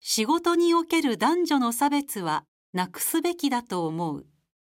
仕事における男女の差別はなくすべきだと思う。